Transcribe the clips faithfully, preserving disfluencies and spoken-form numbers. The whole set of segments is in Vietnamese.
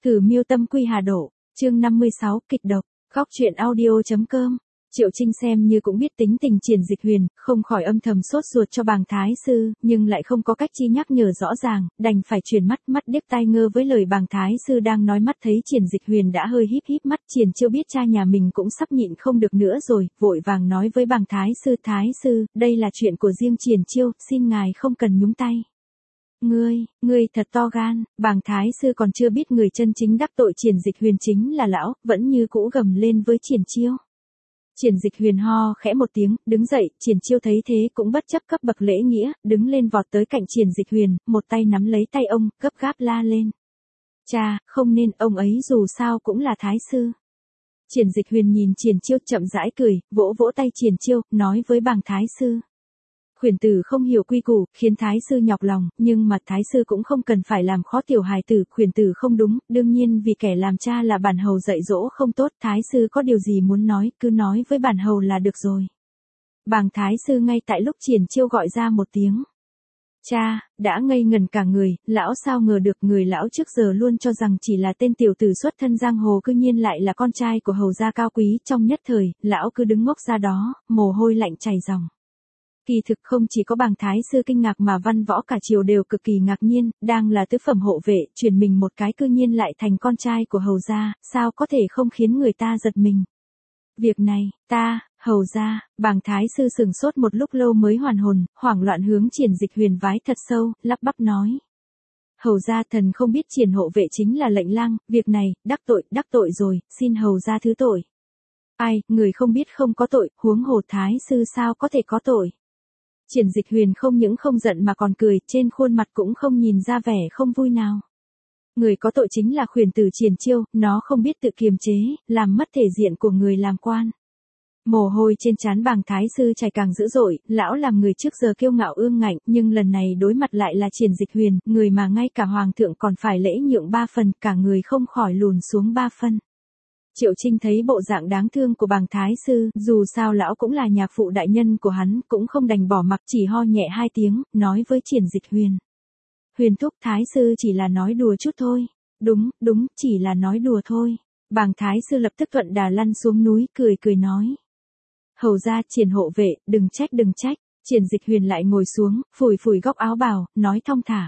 Cử miêu tâm quy hà đổ, chương năm mươi sáu, kịch độc, góc truyện audio.com. Triệu Trinh xem như cũng biết tính tình Triển Dịch Huyền, không khỏi âm thầm sốt ruột cho bàng thái sư, nhưng lại không có cách chi nhắc nhở rõ ràng, đành phải chuyển mắt mắt điếc tai ngơ với lời bàng thái sư đang nói. Mắt thấy Triển Dịch Huyền đã hơi híp híp mắt, Triển Chiêu biết cha nhà mình cũng sắp nhịn không được nữa rồi, vội vàng nói với bàng thái sư: Thái sư, đây là chuyện của riêng Triển Chiêu, xin ngài không cần nhúng tay. Ngươi, ngươi thật to gan. Bàng thái sư còn chưa biết người chân chính đắc tội Triển Dịch Huyền chính là lão, vẫn như cũ gầm lên với Triển Chiêu. Triển Dịch Huyền ho khẽ một tiếng, đứng dậy. Triển Chiêu thấy thế cũng bất chấp cấp bậc lễ nghĩa, đứng lên vọt tới cạnh Triển Dịch Huyền, một tay nắm lấy tay ông, gấp gáp la lên: Cha, không nên, ông ấy dù sao cũng là thái sư. Triển Dịch Huyền nhìn Triển Chiêu chậm rãi cười, vỗ vỗ tay Triển Chiêu, nói với bàng thái sư: Khuyển tử không hiểu quy củ, khiến thái sư nhọc lòng, nhưng mà thái sư cũng không cần phải làm khó tiểu hài tử. Khuyển tử không đúng, đương nhiên vì kẻ làm cha là bản hầu dạy dỗ không tốt, thái sư có điều gì muốn nói, cứ nói với bản hầu là được rồi. Bàng thái sư ngay tại lúc Triển Chiêu gọi ra một tiếng cha, đã ngây ngần cả người. Lão sao ngờ được, người lão trước giờ luôn cho rằng chỉ là tên tiểu tử xuất thân giang hồ, cư nhiên lại là con trai của hầu gia cao quý. Trong nhất thời, lão cứ đứng ngốc ra đó, mồ hôi lạnh chảy ròng. Kỳ thực không chỉ có bàng thái sư kinh ngạc mà văn võ cả triều đều cực kỳ ngạc nhiên, đang là tứ phẩm hộ vệ, chuyển mình một cái cư nhiên lại thành con trai của hầu gia, sao có thể không khiến người ta giật mình. Việc này, ta, hầu gia, bàng thái sư sừng sốt một lúc lâu mới hoàn hồn, hoảng loạn hướng Triển Dịch Huyền vái thật sâu, lắp bắp nói: Hầu gia, thần không biết Triển hộ vệ chính là lệnh lang, việc này, đắc tội, đắc tội rồi, xin hầu gia thứ tội. Ai, người không biết không có tội, huống hồ thái sư sao có thể có tội. Triển Dịch Huyền không những không giận mà còn cười, trên khuôn mặt cũng không nhìn ra vẻ không vui nào. Người có tội chính là khuyển tử Triển Chiêu, nó không biết tự kiềm chế, làm mất thể diện của người làm quan. Mồ hôi trên trán bàng thái sư chảy càng dữ dội, lão làm người trước giờ kiêu ngạo ương ngạnh, nhưng lần này đối mặt lại là Triển Dịch Huyền, người mà ngay cả hoàng thượng còn phải lễ nhượng ba phần, cả người không khỏi lùn xuống ba phân. Triệu Trinh thấy bộ dạng đáng thương của bàng thái sư, dù sao lão cũng là nhạc phụ đại nhân của hắn, cũng không đành bỏ mặc, chỉ ho nhẹ hai tiếng, nói với Triển Dịch Huyền: Huyền thúc, thái sư chỉ là nói đùa chút thôi. Đúng, đúng, chỉ là nói đùa thôi. Bàng thái sư lập tức thuận đà lăn xuống núi, cười cười nói: Hầu gia, Triển hộ vệ, đừng trách đừng trách. Triển Dịch Huyền lại ngồi xuống, phủi phủi góc áo bào, nói thong thả: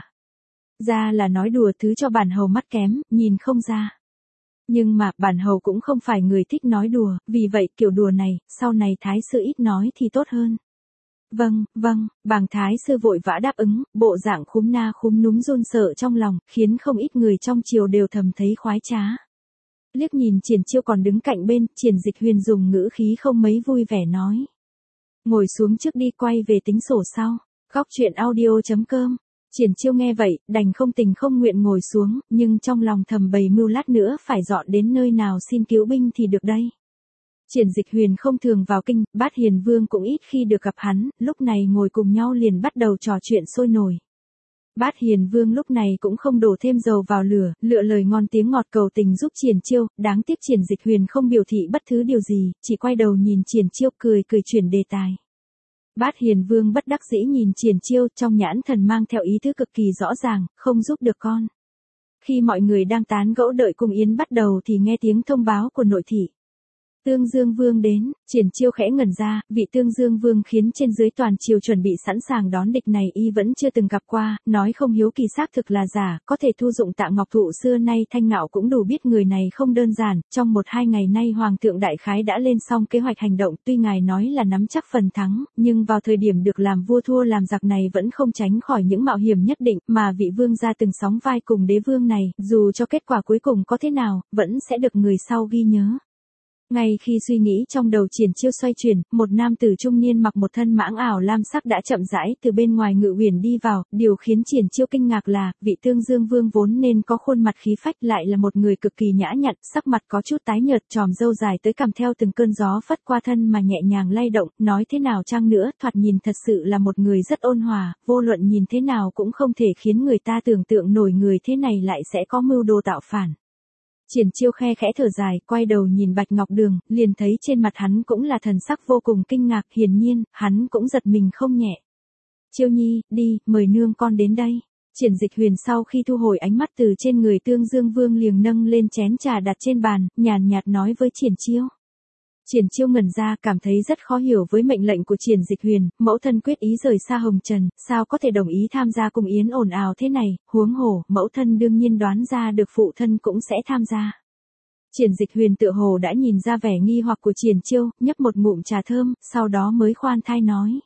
Ra là nói đùa, thứ cho bản hầu mắt kém, nhìn không ra. Nhưng mà, bản hầu cũng không phải người thích nói đùa, vì vậy kiểu đùa này, sau này thái sư ít nói thì tốt hơn. Vâng, vâng, bàng thái sư vội vã đáp ứng, bộ dạng khúm na khúm núm run sợ trong lòng, khiến không ít người trong triều đều thầm thấy khoái trá. Liếc nhìn Triển Chiêu còn đứng cạnh bên, Triển Dịch Huyền dùng ngữ khí không mấy vui vẻ nói: Ngồi xuống trước đi, quay về tính sổ sau. Góc truyện audio.com. Triển Chiêu nghe vậy, đành không tình không nguyện ngồi xuống, nhưng trong lòng thầm bày mưu lát nữa phải dọn đến nơi nào xin cứu binh thì được đây. Triển Dịch Huyền không thường vào kinh, Bát Hiền Vương cũng ít khi được gặp hắn, lúc này ngồi cùng nhau liền bắt đầu trò chuyện sôi nổi. Bát Hiền Vương lúc này cũng không đổ thêm dầu vào lửa, lựa lời ngon tiếng ngọt cầu tình giúp Triển Chiêu, đáng tiếc Triển Dịch Huyền không biểu thị bất cứ điều gì, chỉ quay đầu nhìn Triển Chiêu cười cười chuyển đề tài. Bát Hiền Vương bất đắc dĩ nhìn Triển Chiêu, trong nhãn thần mang theo ý tứ cực kỳ rõ ràng, không giúp được con. Khi mọi người đang tán gẫu đợi cung yến bắt đầu thì nghe tiếng thông báo của nội thị: Tương Dương Vương đến. Triển Chiêu khẽ ngẩn ra, vị Tương Dương Vương khiến trên dưới toàn triều chuẩn bị sẵn sàng đón địch này y vẫn chưa từng gặp qua, nói không hiếu kỳ xác thực là giả, có thể thu dụng Tạ Ngọc Thụ xưa nay thanh ngạo cũng đủ biết người này không đơn giản. Trong một hai ngày nay Hoàng thượng đại khái đã lên xong kế hoạch hành động, tuy ngài nói là nắm chắc phần thắng, nhưng vào thời điểm được làm vua thua làm giặc này vẫn không tránh khỏi những mạo hiểm nhất định, mà vị vương gia từng sóng vai cùng đế vương này, dù cho kết quả cuối cùng có thế nào, vẫn sẽ được người sau ghi nhớ. Ngay khi suy nghĩ trong đầu Triển Chiêu xoay chuyển, một nam tử trung niên mặc một thân mãng ảo lam sắc đã chậm rãi từ bên ngoài ngự uyển đi vào, điều khiến Triển Chiêu kinh ngạc là, vị Tương Dương Vương vốn nên có khuôn mặt khí phách lại là một người cực kỳ nhã nhặn, sắc mặt có chút tái nhợt, tròm râu dài tới cằm theo từng cơn gió phất qua thân mà nhẹ nhàng lay động, nói thế nào chăng nữa, thoạt nhìn thật sự là một người rất ôn hòa, vô luận nhìn thế nào cũng không thể khiến người ta tưởng tượng nổi người thế này lại sẽ có mưu đồ tạo phản. Triển Chiêu khe khẽ thở dài, quay đầu nhìn Bạch Ngọc Đường, liền thấy trên mặt hắn cũng là thần sắc vô cùng kinh ngạc, hiển nhiên, hắn cũng giật mình không nhẹ. Chiêu nhi, đi, mời nương con đến đây. Triển Dịch Huyền sau khi thu hồi ánh mắt từ trên người Tương Dương Vương liền nâng lên chén trà đặt trên bàn, nhàn nhạt nói với Triển Chiêu. Triển Chiêu ngẩn ra, cảm thấy rất khó hiểu với mệnh lệnh của Triển Dịch Huyền, mẫu thân quyết ý rời xa Hồng Trần, sao có thể đồng ý tham gia cung yến ồn ào thế này, huống hồ, mẫu thân đương nhiên đoán ra được phụ thân cũng sẽ tham gia. Triển Dịch Huyền tựa hồ đã nhìn ra vẻ nghi hoặc của Triển Chiêu, nhấp một ngụm trà thơm, sau đó mới khoan thai nói.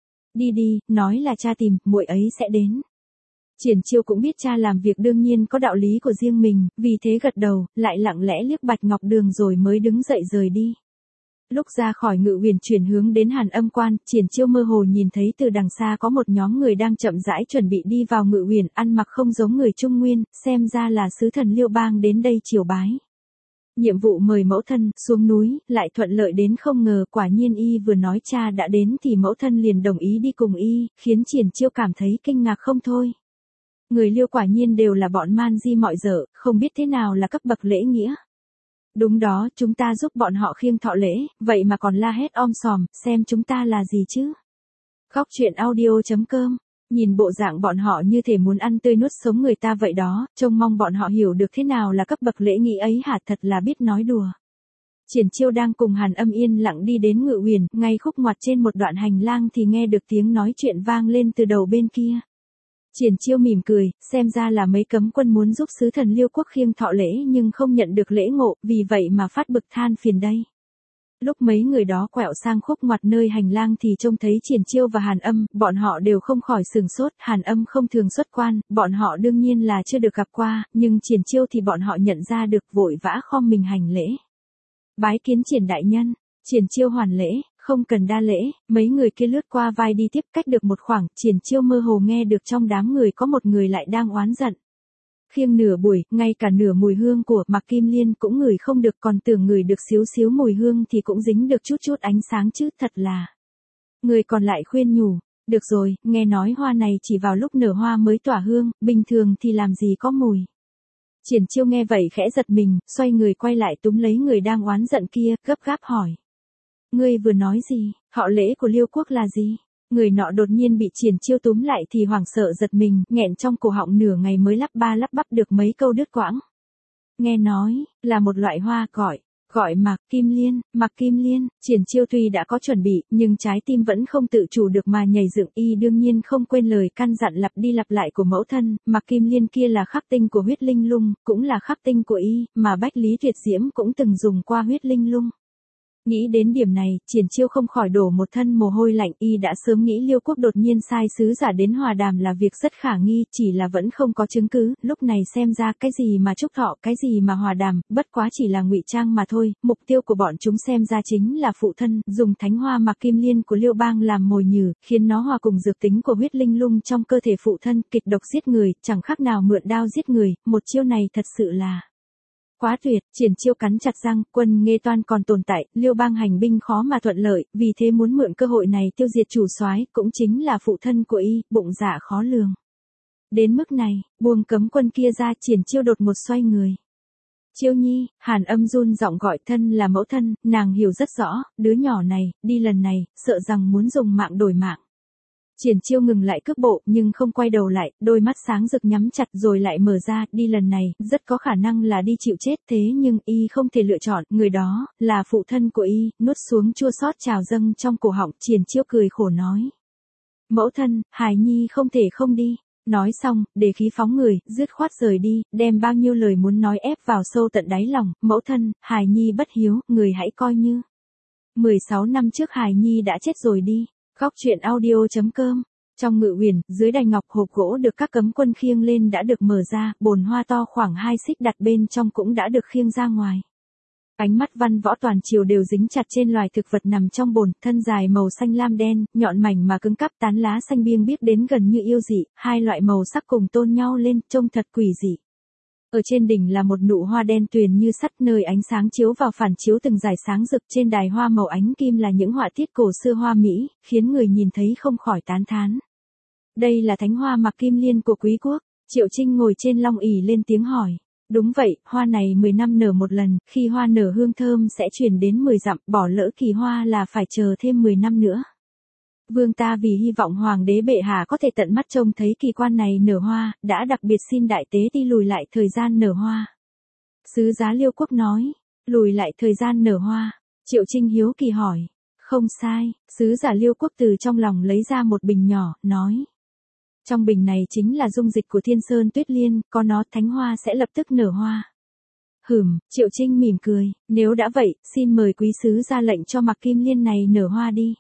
Đi đi, nói là cha tìm, muội ấy sẽ đến. Triển Chiêu cũng biết cha làm việc đương nhiên có đạo lý của riêng mình, vì thế gật đầu, lại lặng lẽ liếc Bạch Ngọc Đường rồi mới đứng dậy rời đi. Lúc ra khỏi Ngự Uyển chuyển hướng đến Hàn Âm Quan, Triển Chiêu mơ hồ nhìn thấy từ đằng xa có một nhóm người đang chậm rãi chuẩn bị đi vào Ngự Uyển, ăn mặc không giống người Trung Nguyên, xem ra là sứ thần Liêu Bang đến đây triều bái. Nhiệm vụ mời mẫu thân xuống núi, lại thuận lợi đến không ngờ, quả nhiên y vừa nói cha đã đến thì mẫu thân liền đồng ý đi cùng y, khiến Triển Chiêu cảm thấy kinh ngạc không thôi. Người Liêu quả nhiên đều là bọn man di mọi dở, không biết thế nào là cấp bậc lễ nghĩa. Đúng đó, chúng ta giúp bọn họ khiêng thọ lễ, vậy mà còn la hét om sòm, xem chúng ta là gì chứ. Góc truyện audio chấm com. Nhìn bộ dạng bọn họ như thể muốn ăn tươi nuốt sống người ta vậy đó, trông mong bọn họ hiểu được thế nào là cấp bậc lễ nghi ấy hả, thật là biết nói đùa. Triển Chiêu đang cùng Hàn Âm yên lặng đi đến Ngự Uyển, ngay khúc ngoặt trên một đoạn hành lang thì nghe được tiếng nói chuyện vang lên từ đầu bên kia. Triển Chiêu mỉm cười, xem ra là mấy cấm quân muốn giúp sứ thần Liêu quốc khiêng thọ lễ nhưng không nhận được lễ ngộ, vì vậy mà phát bực than phiền đây. Lúc mấy người đó quẹo sang khúc ngoặt nơi hành lang thì trông thấy Triển Chiêu và Hàn Âm, bọn họ đều không khỏi sửng sốt, Hàn Âm không thường xuất quan, bọn họ đương nhiên là chưa được gặp qua, nhưng Triển Chiêu thì bọn họ nhận ra được, vội vã khom mình hành lễ. Bái kiến Triển đại nhân. Triển Chiêu hoàn lễ, không cần đa lễ, mấy người kia lướt qua vai đi tiếp, cách được một khoảng, Triển Chiêu mơ hồ nghe được trong đám người có một người lại đang oán giận. Khiêng nửa buổi, ngay cả nửa mùi hương của Mạc Kim Liên cũng ngửi không được, còn tưởng ngửi được xíu xíu mùi hương thì cũng dính được chút chút ánh sáng chứ, thật là. Người còn lại khuyên nhủ, được rồi, nghe nói hoa này chỉ vào lúc nở hoa mới tỏa hương, bình thường thì làm gì có mùi. Triển Chiêu nghe vậy khẽ giật mình, xoay người quay lại túm lấy người đang oán giận kia, gấp gáp hỏi. Ngươi vừa nói gì, họ lễ của Liêu quốc là gì? Người nọ đột nhiên bị Triển Chiêu túm lại thì hoảng sợ giật mình, nghẹn trong cổ họng nửa ngày mới lắp ba lắp bắp được mấy câu đứt quãng. Nghe nói, là một loại hoa gọi, gọi Mạc Kim Liên, Mạc Kim Liên, Triển Chiêu tuy đã có chuẩn bị, nhưng trái tim vẫn không tự chủ được mà nhảy dựng, y đương nhiên không quên lời căn dặn lặp đi lặp lại của mẫu thân, Mạc Kim Liên kia là khắc tinh của huyết linh lung, cũng là khắc tinh của y, mà Bách Lý Tuyệt Diễm cũng từng dùng qua huyết linh lung. Nghĩ đến điểm này, Triển Chiêu không khỏi đổ một thân mồ hôi lạnh, y đã sớm nghĩ Liêu quốc đột nhiên sai sứ giả đến hòa đàm là việc rất khả nghi, chỉ là vẫn không có chứng cứ, lúc này xem ra cái gì mà chúc thọ, cái gì mà hòa đàm, bất quá chỉ là ngụy trang mà thôi, mục tiêu của bọn chúng xem ra chính là phụ thân, dùng thánh hoa Mạc Kim Liên của Liêu bang làm mồi nhử, khiến nó hòa cùng dược tính của huyết linh lung trong cơ thể phụ thân, kịch độc giết người, chẳng khác nào mượn đao giết người, một chiêu này thật sự là quá tuyệt. Triển Chiêu cắn chặt răng, quân Nghê Toan còn tồn tại, Liêu bang hành binh khó mà thuận lợi, vì thế muốn mượn cơ hội này tiêu diệt chủ soái, cũng chính là phụ thân của y, bụng dạ khó lường. Đến mức này, buông cấm quân kia ra, Triển Chiêu đột ngột xoay người. Chiêu nhi, Hàn Âm run giọng gọi, thân là mẫu thân, nàng hiểu rất rõ, đứa nhỏ này, đi lần này, sợ rằng muốn dùng mạng đổi mạng. Triển Chiêu ngừng lại cước bộ, nhưng không quay đầu lại, đôi mắt sáng rực nhắm chặt rồi lại mở ra, đi lần này, rất có khả năng là đi chịu chết, thế nhưng y không thể lựa chọn, người đó, là phụ thân của y, nuốt xuống chua xót trào dâng trong cổ họng, Triển Chiêu cười khổ nói. Mẫu thân, hài nhi không thể không đi. Nói xong, để khí phóng người, dứt khoát rời đi, đem bao nhiêu lời muốn nói ép vào sâu tận đáy lòng, mẫu thân, hài nhi bất hiếu, người hãy coi như. mười sáu năm trước hài nhi đã chết rồi đi. Góc truyện audio chấm com. Trong Ngự Uyển, dưới đài ngọc, hộp gỗ được các cấm quân khiêng lên đã được mở ra, bồn hoa to khoảng hai xích đặt bên trong cũng đã được khiêng ra ngoài. Ánh mắt văn võ toàn triều đều dính chặt trên loài thực vật nằm trong bồn, thân dài màu xanh lam đen, nhọn mảnh mà cứng cáp, tán lá xanh biêng biếc đến gần như yêu dị, hai loại màu sắc cùng tôn nhau lên, trông thật quỷ dị. Ở trên đỉnh là một nụ hoa đen tuyền như sắt, nơi ánh sáng chiếu vào phản chiếu từng dải sáng rực, trên đài hoa màu ánh kim là những họa tiết cổ xưa hoa mỹ, khiến người nhìn thấy không khỏi tán thán. Đây là thánh hoa Mạc Kim Liên của quý quốc. Triệu Trinh ngồi trên long ỷ lên tiếng hỏi. Đúng vậy, hoa này mười năm nở một lần, khi hoa nở hương thơm sẽ truyền đến mười dặm, bỏ lỡ kỳ hoa là phải chờ thêm mười năm nữa. Vương ta vì hy vọng hoàng đế bệ hạ có thể tận mắt trông thấy kỳ quan này nở hoa, đã đặc biệt xin đại tế ti lùi lại thời gian nở hoa. Sứ giá Liêu quốc nói, lùi lại thời gian nở hoa. Triệu Trinh hiếu kỳ hỏi, không sai, sứ giả Liêu quốc từ trong lòng lấy ra một bình nhỏ, nói. Trong bình này chính là dung dịch của Thiên Sơn Tuyết Liên, có nó thánh hoa sẽ lập tức nở hoa. Hửm, Triệu Trinh mỉm cười, nếu đã vậy, xin mời quý sứ ra lệnh cho Mạc Kim Liên này nở hoa đi.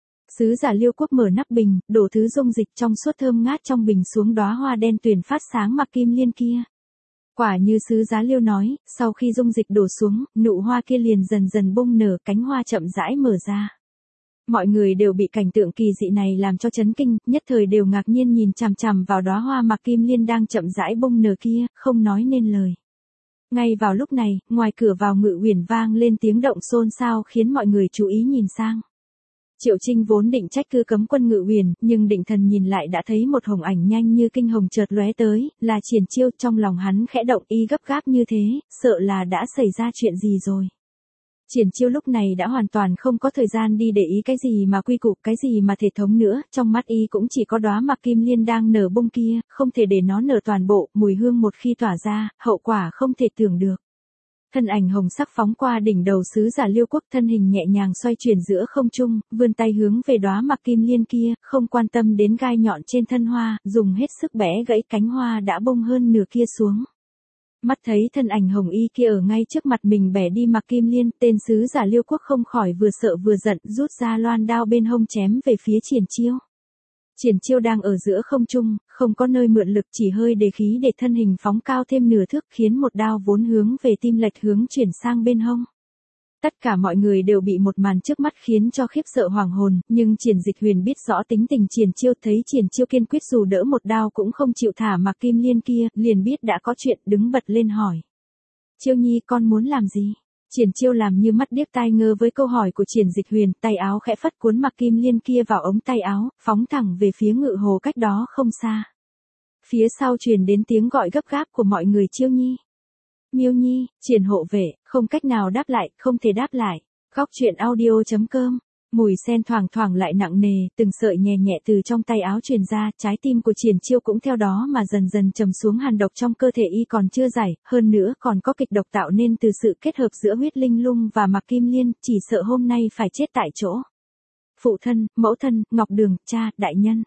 Sứ giả Liêu quốc mở nắp bình, đổ thứ dung dịch trong suốt thơm ngát trong bình xuống đóa hoa đen tuyền phát sáng Mạc Kim Liên kia. Quả như sứ giá Liêu nói, sau khi dung dịch đổ xuống, nụ hoa kia liền dần dần bung nở, cánh hoa chậm rãi mở ra. Mọi người đều bị cảnh tượng kỳ dị này làm cho chấn kinh, nhất thời đều ngạc nhiên nhìn chằm chằm vào đóa hoa Mạc Kim Liên đang chậm rãi bung nở kia, không nói nên lời. Ngay vào lúc này, ngoài cửa vào Ngự Uyển vang lên tiếng động xôn xao khiến mọi người chú ý nhìn sang. Triệu Trinh vốn định trách cứ cấm quân Ngự Uyển, nhưng định thần nhìn lại đã thấy một hồng ảnh nhanh như kinh hồng chợt lóe tới, là Triển Chiêu. Trong lòng hắn khẽ động, y gấp gáp như thế, sợ là đã xảy ra chuyện gì rồi. Triển Chiêu lúc này đã hoàn toàn không có thời gian đi để ý cái gì mà quy củ, cái gì mà thể thống nữa, trong mắt y cũng chỉ có đóa Mạc Kim Liên đang nở bung kia, không thể để nó nở toàn bộ, mùi hương một khi tỏa ra, hậu quả không thể tưởng được. Thân ảnh hồng sắc phóng qua đỉnh đầu sứ giả Liêu quốc, thân hình nhẹ nhàng xoay chuyển giữa không trung, vươn tay hướng về đóa Mạc Kim Liên kia, không quan tâm đến gai nhọn trên thân hoa, dùng hết sức bẻ gãy cánh hoa đã bung hơn nửa kia xuống. Mắt thấy thân ảnh hồng y kia ở ngay trước mặt mình bẻ đi Mạc Kim Liên, tên sứ giả Liêu quốc không khỏi vừa sợ vừa giận, rút ra loan đao bên hông chém về phía Triển Chiêu. Triển Chiêu đang ở giữa không trung, không có nơi mượn lực, chỉ hơi đề khí để thân hình phóng cao thêm nửa thước, khiến một đao vốn hướng về tim lệch hướng chuyển sang bên hông. Tất cả mọi người đều bị một màn trước mắt khiến cho khiếp sợ hoàng hồn, nhưng Triển Dịch Huyền biết rõ tính tình Triển Chiêu, thấy Triển Chiêu kiên quyết dù đỡ một đao cũng không chịu thả Mạc Kim Liên kia, liền biết đã có chuyện, đứng bật lên hỏi. Chiêu Nhi, con muốn làm gì? Triển Chiêu làm như mắt điếc tai ngơ với câu hỏi của Triển Dịch Huyền, tay áo khẽ phất cuốn Mạc Kim Liên kia vào ống tay áo, phóng thẳng về phía Ngự hồ cách đó không xa. Phía sau truyền đến tiếng gọi gấp gáp của mọi người, Chiêu Nhi. Miêu Nhi, Triển hộ vệ, không cách nào đáp lại, không thể đáp lại. Góc truyện audio chấm com. Mùi sen thoảng thoảng lại nặng nề, từng sợi nhẹ nhẹ từ trong tay áo truyền ra, trái tim của Triển Chiêu cũng theo đó mà dần dần trầm xuống, hàn độc trong cơ thể y còn chưa giải, hơn nữa còn có kịch độc tạo nên từ sự kết hợp giữa huyết linh lung và Mạc Kim Liên, chỉ sợ hôm nay phải chết tại chỗ. Phụ thân, mẫu thân, Ngọc Đường, cha, đại nhân.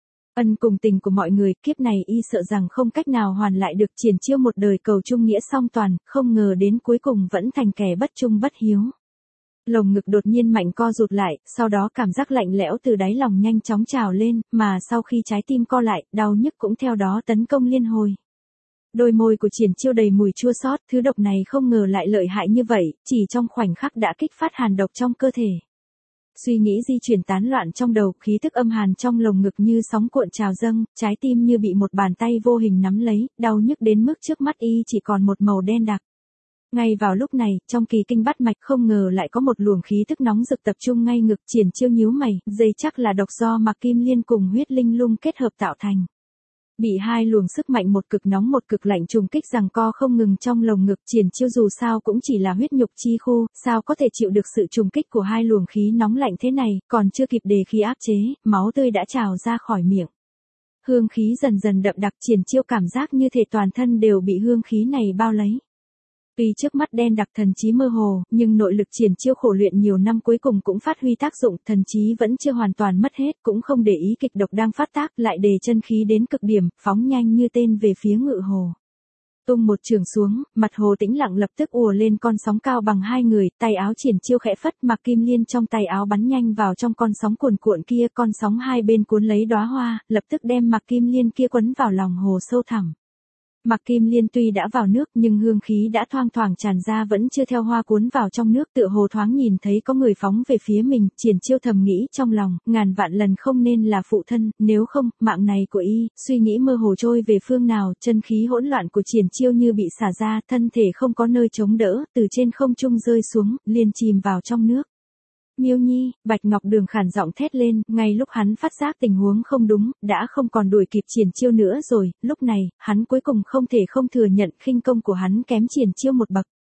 Ân cùng tình của mọi người, kiếp này y sợ rằng không cách nào hoàn lại được. Triển Chiêu một đời cầu trung nghĩa song toàn, không ngờ đến cuối cùng vẫn thành kẻ bất trung bất hiếu. Lồng ngực đột nhiên mạnh co rụt lại, sau đó cảm giác lạnh lẽo từ đáy lòng nhanh chóng trào lên, mà sau khi trái tim co lại, đau nhức cũng theo đó tấn công liên hồi. Đôi môi của Triển Chiêu đầy mùi chua xót, thứ độc này không ngờ lại lợi hại như vậy, chỉ trong khoảnh khắc đã kích phát hàn độc trong cơ thể. Suy nghĩ di chuyển tán loạn trong đầu, khí thức âm hàn trong lồng ngực như sóng cuộn trào dâng, trái tim như bị một bàn tay vô hình nắm lấy, đau nhức đến mức trước mắt y chỉ còn một màu đen đặc. Ngay vào lúc này, trong kỳ kinh bát mạch không ngờ lại có một luồng khí thức nóng rực tập trung ngay ngực. Triển Chiêu nhíu mày, dây chắc là độc do Mạc Kim Liên cùng huyết linh lung kết hợp tạo thành. Bị hai luồng sức mạnh một cực nóng một cực lạnh trùng kích giằng co không ngừng trong lồng ngực, Triển Chiêu dù sao cũng chỉ là huyết nhục chi khu, sao có thể chịu được sự trùng kích của hai luồng khí nóng lạnh thế này, còn chưa kịp đề khí áp chế, máu tươi đã trào ra khỏi miệng. Hương khí dần dần đậm đặc, Triển Chiêu cảm giác như thể toàn thân đều bị hương khí này bao lấy. Tuy trước mắt đen đặc, thần trí mơ hồ, nhưng nội lực Triển Chiêu khổ luyện nhiều năm cuối cùng cũng phát huy tác dụng, thần trí vẫn chưa hoàn toàn mất hết, cũng không để ý kịch độc đang phát tác, lại đề chân khí đến cực điểm, phóng nhanh như tên về phía Ngự hồ. Tung một trường xuống, mặt hồ tĩnh lặng lập tức ùa lên con sóng cao bằng hai người, tay áo Triển Chiêu khẽ phất, Mạc Kim Liên trong tay áo bắn nhanh vào trong con sóng cuồn cuộn kia, con sóng hai bên cuốn lấy đóa hoa, lập tức đem Mạc Kim Liên kia quấn vào lòng hồ sâu thẳm. Mạc Kim Liên tuy đã vào nước nhưng hương khí đã thoang thoảng tràn ra vẫn chưa theo hoa cuốn vào trong nước, tựa hồ thoáng nhìn thấy có người phóng về phía mình. Triển Chiêu thầm nghĩ trong lòng, ngàn vạn lần không nên là phụ thân, nếu không, mạng này của y. Suy nghĩ mơ hồ trôi về phương nào, chân khí hỗn loạn của Triển Chiêu như bị xả ra, thân thể không có nơi chống đỡ, từ trên không trung rơi xuống, liền chìm vào trong nước. Miêu Nhi, Bạch Ngọc Đường khản giọng thét lên, ngay lúc hắn phát giác tình huống không đúng, đã không còn đuổi kịp Triển Chiêu nữa rồi, lúc này, hắn cuối cùng không thể không thừa nhận khinh công của hắn kém Triển Chiêu một bậc.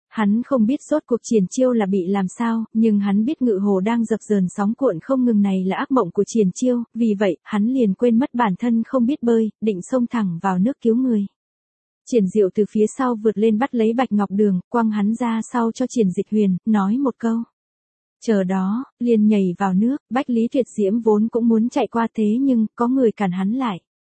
Hắn không biết rốt cuộc Triển Chiêu là bị làm sao, nhưng hắn biết Ngự Hồ đang dập dờn sóng cuộn không ngừng này là ác mộng của Triển Chiêu, vì vậy, hắn liền quên mất bản thân không biết bơi, định xông thẳng vào nước cứu người. Triển Diệu từ phía sau vượt lên bắt lấy Bạch Ngọc Đường, quăng hắn ra sau cho Triển Dịch Huyền, nói một câu. Chờ đó, liền nhảy vào nước, Bách Lý Tuyệt Diễm vốn cũng muốn chạy qua thế nhưng, có người cản hắn lại.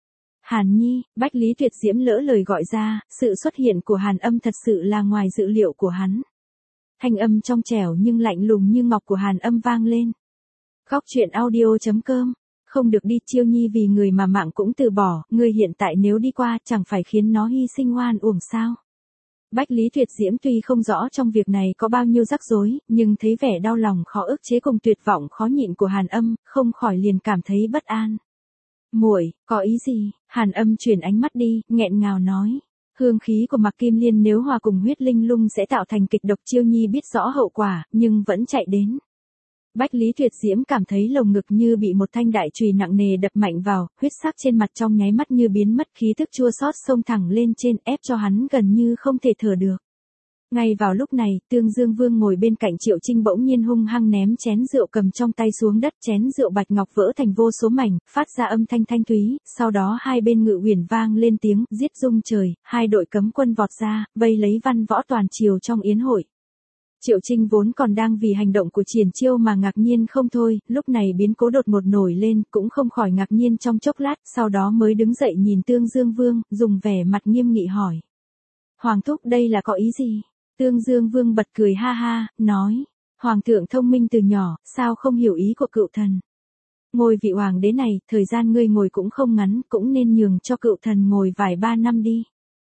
Hàn Nhi, Bách Lý Tuyệt Diễm lỡ lời gọi ra, sự xuất hiện của Hàn Âm thật sự là ngoài dự liệu của hắn. Thanh âm trong trẻo nhưng lạnh lùng như ngọc của Hàn Âm vang lên. Góc truyện audio chấm com, không được đi Chiêu Nhi vì người mà mạng cũng từ bỏ, người hiện tại nếu đi qua chẳng phải khiến nó hy sinh oan uổng sao. Bách Lý Tuyệt Diễm tuy không rõ trong việc này có bao nhiêu rắc rối, nhưng thấy vẻ đau lòng khó ức chế cùng tuyệt vọng khó nhịn của Hàn Âm, không khỏi liền cảm thấy bất an. Muội, có ý gì? Hàn Âm chuyển ánh mắt đi, nghẹn ngào nói. Hương khí của Mạc Kim Liên nếu hòa cùng huyết linh lung sẽ tạo thành kịch độc. Chiêu Nhi biết rõ hậu quả, nhưng vẫn chạy đến. Bách Lý Tuyệt Diễm cảm thấy lồng ngực như bị một thanh đại chùy nặng nề đập mạnh vào, huyết sắc trên mặt trong nháy mắt như biến mất, khí tức chua xót xông thẳng lên trên, ép cho hắn gần như không thể thở được. Ngay vào lúc này, Tương Dương Vương ngồi bên cạnh Triệu Trinh bỗng nhiên hung hăng ném chén rượu cầm trong tay xuống đất, chén rượu bạch ngọc vỡ thành vô số mảnh, phát ra âm thanh thanh thúy, sau đó hai bên ngự huyền vang lên tiếng, giết rung trời, hai đội cấm quân vọt ra, vây lấy văn võ toàn triều trong yến hội. Triệu Trinh vốn còn đang vì hành động của Triển Chiêu mà ngạc nhiên không thôi, lúc này biến cố đột ngột nổi lên, cũng không khỏi ngạc nhiên trong chốc lát, sau đó mới đứng dậy nhìn Tương Dương Vương, dùng vẻ mặt nghiêm nghị hỏi. Hoàng thúc đây là có ý gì? Tương Dương Vương bật cười ha ha, nói, Hoàng thượng thông minh từ nhỏ, sao không hiểu ý của cựu thần. Ngôi vị hoàng đế này, thời gian ngươi ngồi cũng không ngắn, cũng nên nhường cho cựu thần ngồi vài ba năm đi.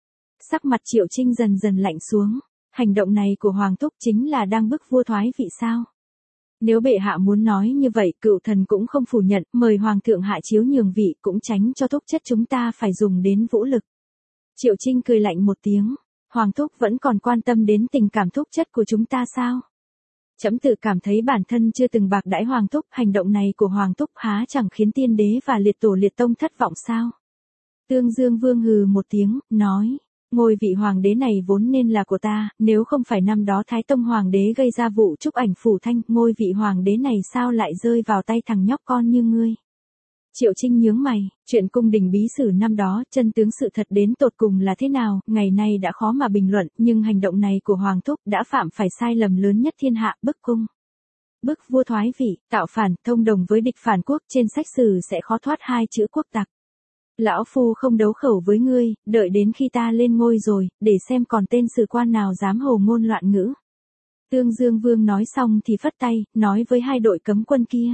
Sắc mặt Triệu Trinh dần dần lạnh xuống, hành động này của Hoàng thúc chính là đang bức vua thoái vị sao? Nếu bệ hạ muốn nói như vậy, cựu thần cũng không phủ nhận, mời Hoàng thượng hạ chiếu nhường vị, cũng tránh cho thúc chất chúng ta phải dùng đến vũ lực. Triệu Trinh cười lạnh một tiếng. Hoàng thúc vẫn còn quan tâm đến tình cảm thúc chất của chúng ta sao? Trẫm tự cảm thấy bản thân chưa từng bạc đãi Hoàng thúc, hành động này của Hoàng thúc há chẳng khiến tiên đế và liệt tổ liệt tông thất vọng sao? Tương Dương Vương hừ một tiếng, nói, ngôi vị hoàng đế này vốn nên là của ta, nếu không phải năm đó Thái Tông Hoàng đế gây ra vụ trúc ảnh phủ thanh, ngôi vị hoàng đế này sao lại rơi vào tay thằng nhóc con như ngươi? Triệu Trinh nhướng mày, chuyện cung đình bí sử năm đó, chân tướng sự thật đến tột cùng là thế nào, ngày nay đã khó mà bình luận, nhưng hành động này của Hoàng thúc đã phạm phải sai lầm lớn nhất thiên hạ, bức cung. Bức vua thoái vị, tạo phản, thông đồng với địch phản quốc, trên sách sử sẽ khó thoát hai chữ quốc tặc. Lão phu không đấu khẩu với ngươi, đợi đến khi ta lên ngôi rồi, để xem còn tên sử quan nào dám hồ ngôn loạn ngữ. Tương Dương Vương nói xong thì phất tay, nói với hai đội cấm quân kia.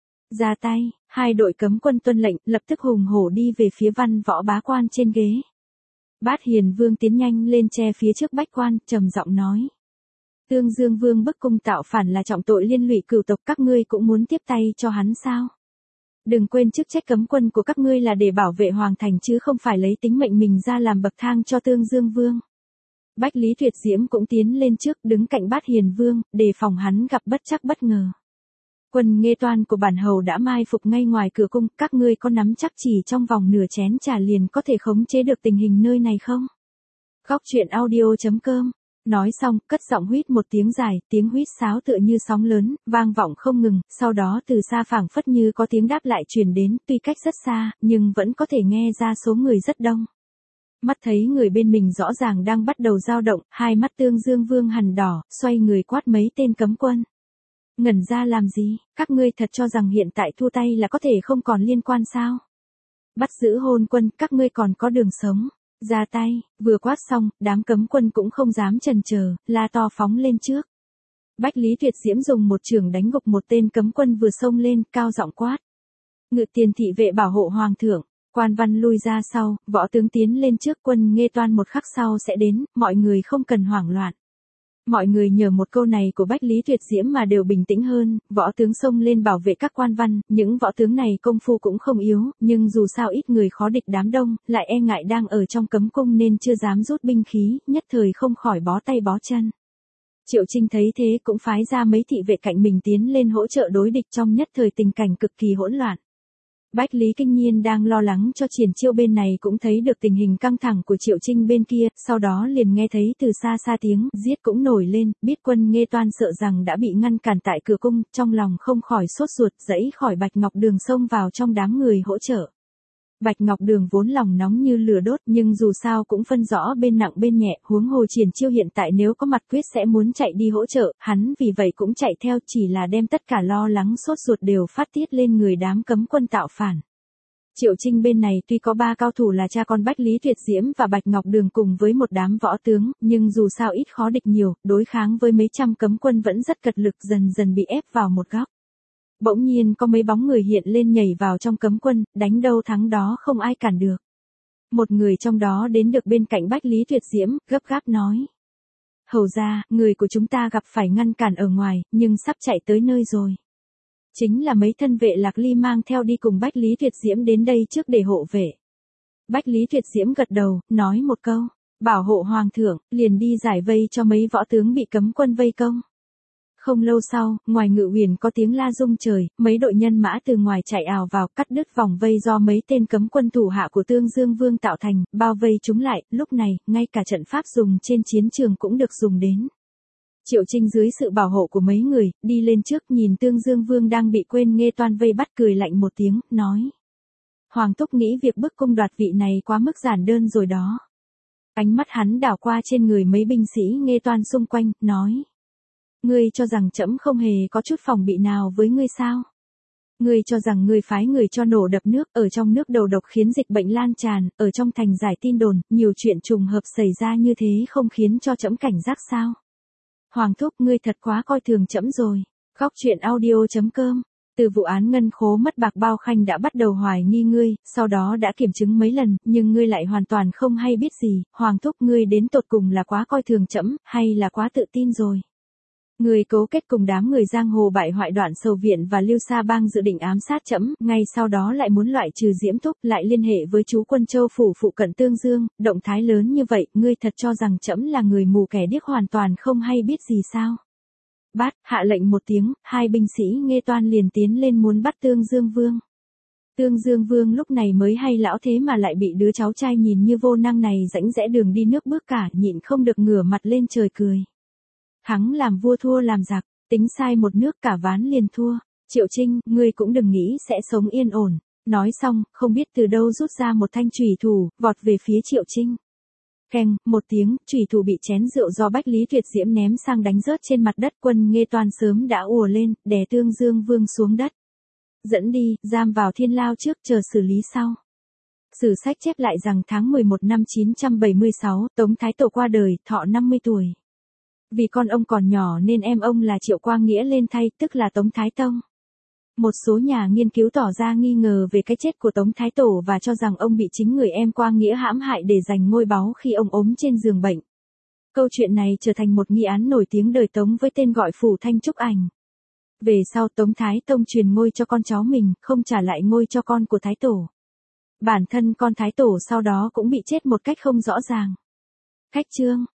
Ra tay, hai đội cấm quân tuân lệnh, lập tức hùng hổ đi về phía văn võ bá quan trên ghế. Bát Hiền Vương tiến nhanh lên che phía trước bách quan, trầm giọng nói. Tương Dương Vương bức cung tạo phản là trọng tội liên lụy cửu tộc, các ngươi cũng muốn tiếp tay cho hắn sao? Đừng quên chức trách cấm quân của các ngươi là để bảo vệ hoàng thành chứ không phải lấy tính mệnh mình ra làm bậc thang cho Tương Dương Vương. Bách Lý Tuyệt Diễm cũng tiến lên trước, đứng cạnh Bát Hiền Vương, đề phòng hắn gặp bất trắc bất ngờ. Quân Nghê Toan của bản hầu đã mai phục ngay ngoài cửa cung, các ngươi có nắm chắc chỉ trong vòng nửa chén trà liền có thể khống chế được tình hình nơi này không? Góc truyện audio chấm com. Nói xong, cất giọng huýt một tiếng dài, tiếng huýt sáo tựa như sóng lớn, vang vọng không ngừng, sau đó từ xa phảng phất như có tiếng đáp lại truyền đến, tuy cách rất xa, nhưng vẫn có thể nghe ra số người rất đông. Mắt thấy người bên mình rõ ràng đang bắt đầu dao động, hai mắt Tương Dương Vương hằn đỏ, xoay người quát mấy tên cấm quân. Ngẩn ra làm gì, các ngươi thật cho rằng hiện tại thu tay là có thể không còn liên quan sao? Bắt giữ hôn quân, các ngươi còn có đường sống. Ra tay, vừa quát xong, đám cấm quân cũng không dám chần chờ, la to phóng lên trước. Bách Lý Tuyệt Diễm dùng một chưởng đánh gục một tên cấm quân vừa xông lên, cao giọng quát. Ngự tiền thị vệ bảo hộ hoàng thượng, quan văn lui ra sau, võ tướng tiến lên trước, quân Nghê Toan một khắc sau sẽ đến, mọi người không cần hoảng loạn. Mọi người nhờ một câu này của Bách Lý Tuyệt Diễm mà đều bình tĩnh hơn, võ tướng xông lên bảo vệ các quan văn, những võ tướng này công phu cũng không yếu, nhưng dù sao ít người khó địch đám đông, lại e ngại đang ở trong cấm cung nên chưa dám rút binh khí, nhất thời không khỏi bó tay bó chân. Triệu Trinh thấy thế cũng phái ra mấy thị vệ cạnh mình tiến lên hỗ trợ đối địch, trong nhất thời tình cảnh cực kỳ hỗn loạn. Bách Lý Kinh Nhiên đang lo lắng cho Triển Chiêu bên này cũng thấy được tình hình căng thẳng của Triệu Trinh bên kia, sau đó liền nghe thấy từ xa xa tiếng giết cũng nổi lên, biết Quân Nghê Toan sợ rằng đã bị ngăn cản tại cửa cung, trong lòng không khỏi sốt ruột, dãy khỏi Bạch Ngọc Đường xông vào trong đám người hỗ trợ. Bạch Ngọc Đường vốn lòng nóng như lửa đốt nhưng dù sao cũng phân rõ bên nặng bên nhẹ, huống hồ Triển Chiêu hiện tại nếu có mặt quyết sẽ muốn chạy đi hỗ trợ, hắn vì vậy cũng chạy theo, chỉ là đem tất cả lo lắng sốt ruột đều phát tiết lên người đám cấm quân tạo phản. Triệu Trinh bên này tuy có ba cao thủ là cha con Bách Lý Tuyệt Diễm và Bạch Ngọc Đường cùng với một đám võ tướng, nhưng dù sao ít khó địch nhiều, đối kháng với mấy trăm cấm quân vẫn rất cật lực, dần dần bị ép vào một góc. Bỗng nhiên có mấy bóng người hiện lên nhảy vào trong cấm quân, đánh đâu thắng đó không ai cản được. Một người trong đó đến được bên cạnh Bách Lý Tuyệt Diễm, gấp gáp nói. Hầu ra, người của chúng ta gặp phải ngăn cản ở ngoài, nhưng sắp chạy tới nơi rồi. Chính là mấy thân vệ Lạc Ly mang theo đi cùng Bách Lý Tuyệt Diễm đến đây trước để hộ vệ. Bách Lý Tuyệt Diễm gật đầu, nói một câu, bảo hộ hoàng thượng, liền đi giải vây cho mấy võ tướng bị cấm quân vây công. Không lâu sau, ngoài Ngự Huyền có tiếng la rung trời, mấy đội nhân mã từ ngoài chạy ào vào, cắt đứt vòng vây do mấy tên cấm quân thủ hạ của Tương Dương Vương tạo thành, bao vây chúng lại, lúc này, ngay cả trận pháp dùng trên chiến trường cũng được dùng đến. Triệu Trinh dưới sự bảo hộ của mấy người, đi lên trước nhìn Tương Dương Vương đang bị Quên Nghê Toan vây bắt, cười lạnh một tiếng, nói. Hoàng thúc nghĩ việc bức cung đoạt vị này quá mức giản đơn rồi đó. Ánh mắt hắn đảo qua trên người mấy binh sĩ Nghê Toan xung quanh, nói. Ngươi cho rằng trẫm không hề có chút phòng bị nào với ngươi sao? Ngươi cho rằng ngươi phái người cho nổ đập nước, ở trong nước đầu độc khiến dịch bệnh lan tràn, ở trong thành giải tin đồn, nhiều chuyện trùng hợp xảy ra như thế không khiến cho trẫm cảnh giác sao? Hoàng thúc, ngươi thật quá coi thường trẫm rồi. Khóc chuyện audio chấm com. Từ vụ án ngân khố mất bạc Bao Khanh đã bắt đầu hoài nghi ngươi, sau đó đã kiểm chứng mấy lần, nhưng ngươi lại hoàn toàn không hay biết gì. Hoàng thúc, ngươi đến tột cùng là quá coi thường trẫm, hay là quá tự tin rồi? Người cấu kết cùng đám người giang hồ bại hoại Đoạn Sầu Viện và Lưu Sa Bang dự định ám sát trẫm, ngay sau đó lại muốn loại trừ Diễm Thúc, lại liên hệ với chú Quân Châu phủ phụ cận Tương Dương, động thái lớn như vậy, ngươi thật cho rằng trẫm là người mù kẻ điếc hoàn toàn không hay biết gì sao? Bát, hạ lệnh một tiếng, hai binh sĩ Nghê Toan liền tiến lên muốn bắt Tương Dương Vương. Tương Dương Vương lúc này mới hay lão thế mà lại bị đứa cháu trai nhìn như vô năng này rãnh rẽ đường đi nước bước cả, nhịn không được ngửa mặt lên trời cười. Thắng làm vua thua làm giặc, tính sai một nước cả ván liền thua. Triệu Trinh, ngươi cũng đừng nghĩ sẽ sống yên ổn. Nói xong, không biết từ đâu rút ra một thanh chùy thủ, vọt về phía Triệu Trinh. Keng, một tiếng, chùy thủ bị chén rượu do Bách Lý Tuyệt Diễm ném sang đánh rớt trên mặt đất. Quân Nghê Toan sớm đã ùa lên, đè Tương Dương Vương xuống đất. Dẫn đi, giam vào thiên lao trước, chờ xử lý sau. Sử sách chép lại rằng tháng mười một năm chín trăm bảy mươi sáu, Tống Thái Tổ qua đời, thọ năm mươi tuổi. Vì con ông còn nhỏ nên em ông là Triệu Quang Nghĩa lên thay, tức là Tống Thái Tông. Một số nhà nghiên cứu tỏ ra nghi ngờ về cái chết của Tống Thái Tổ và cho rằng ông bị chính người em Quang Nghĩa hãm hại để giành ngôi báu khi ông ốm trên giường bệnh. Câu chuyện này trở thành một nghi án nổi tiếng đời Tống với tên gọi Phủ Thanh Trúc Ảnh. Về sau Tống Thái Tông truyền ngôi cho con cháu mình, không trả lại ngôi cho con của Thái Tổ. Bản thân con Thái Tổ sau đó cũng bị chết một cách không rõ ràng. Khách chương.